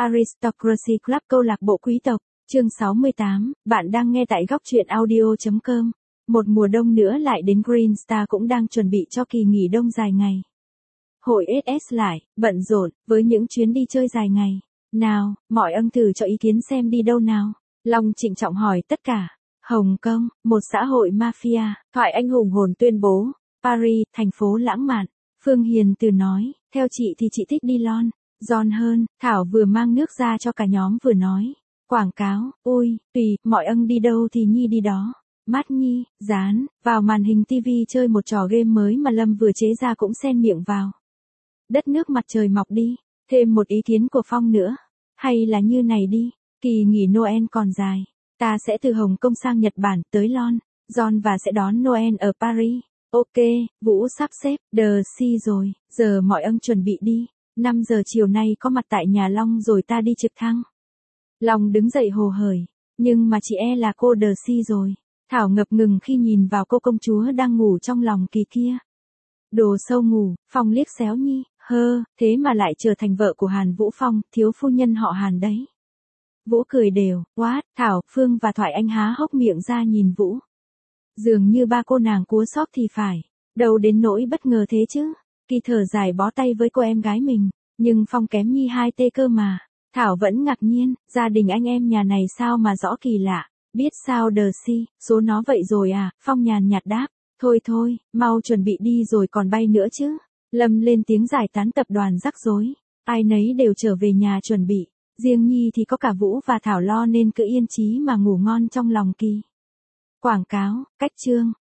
Aristocracy Club câu lạc bộ quý tộc, chương 68, bạn đang nghe tại góc truyện audio.com. Một mùa đông nữa lại đến Green Star cũng đang chuẩn bị cho kỳ nghỉ đông dài ngày. Hội SS lại, bận rộn, với những chuyến đi chơi dài ngày. Nào, mọi ân thử cho ý kiến xem đi đâu nào. Long trịnh trọng hỏi tất cả. Hồng Kông, một xã hội mafia, thoại anh hùng hồn tuyên bố. Paris, thành phố lãng mạn. Phương Hiền Từ nói, theo chị thì chị thích đi Lon. Giòn hơn, Thảo vừa mang nước ra cho cả nhóm vừa nói. Quảng cáo, ôi, tùy, mọi ân đi đâu thì Nhi đi đó. Mát Nhi, dán, vào màn hình TV chơi một trò game mới mà Lâm vừa chế ra cũng xen miệng vào. Đất nước mặt trời mọc đi, thêm một ý kiến của Phong nữa. Hay là như này đi, kỳ nghỉ Noel còn dài. Ta sẽ từ Hồng Kông sang Nhật Bản tới Lon, John và sẽ đón Noel ở Paris. Ok, Vũ sắp xếp, si rồi, giờ mọi ân chuẩn bị đi. 5 giờ chiều nay có mặt tại nhà Long rồi ta đi trực thăng. Long đứng dậy hồ hởi, nhưng mà chị là cô si rồi. Thảo ngập ngừng khi nhìn vào cô công chúa đang ngủ trong lòng Kỳ kia. Đồ sâu ngủ, Phong liếc xéo Nhi, thế mà lại trở thành vợ của Hàn Vũ Phong, thiếu phu nhân họ Hàn đấy. Vũ cười đều, Thảo, Phương và Thoại Anh há hốc miệng ra nhìn Vũ. Dường như ba cô nàng cúa sóc thì phải, đâu đến nỗi bất ngờ thế chứ. Kỳ thở dài bó tay với cô em gái mình, nhưng Phong kém Nhi 2 tê cơ mà. Thảo vẫn ngạc nhiên, gia đình anh em nhà này sao mà rõ kỳ lạ. Biết sao si, số nó vậy rồi à, Phong nhàn nhạt đáp. Thôi, mau chuẩn bị đi rồi còn bay nữa chứ. Lâm lên tiếng giải tán tập đoàn rắc rối. Ai nấy đều trở về nhà chuẩn bị. Riêng Nhi thì có cả Vũ và Thảo lo nên cứ yên chí mà ngủ ngon trong lòng Kỳ. Quảng cáo, cách chương.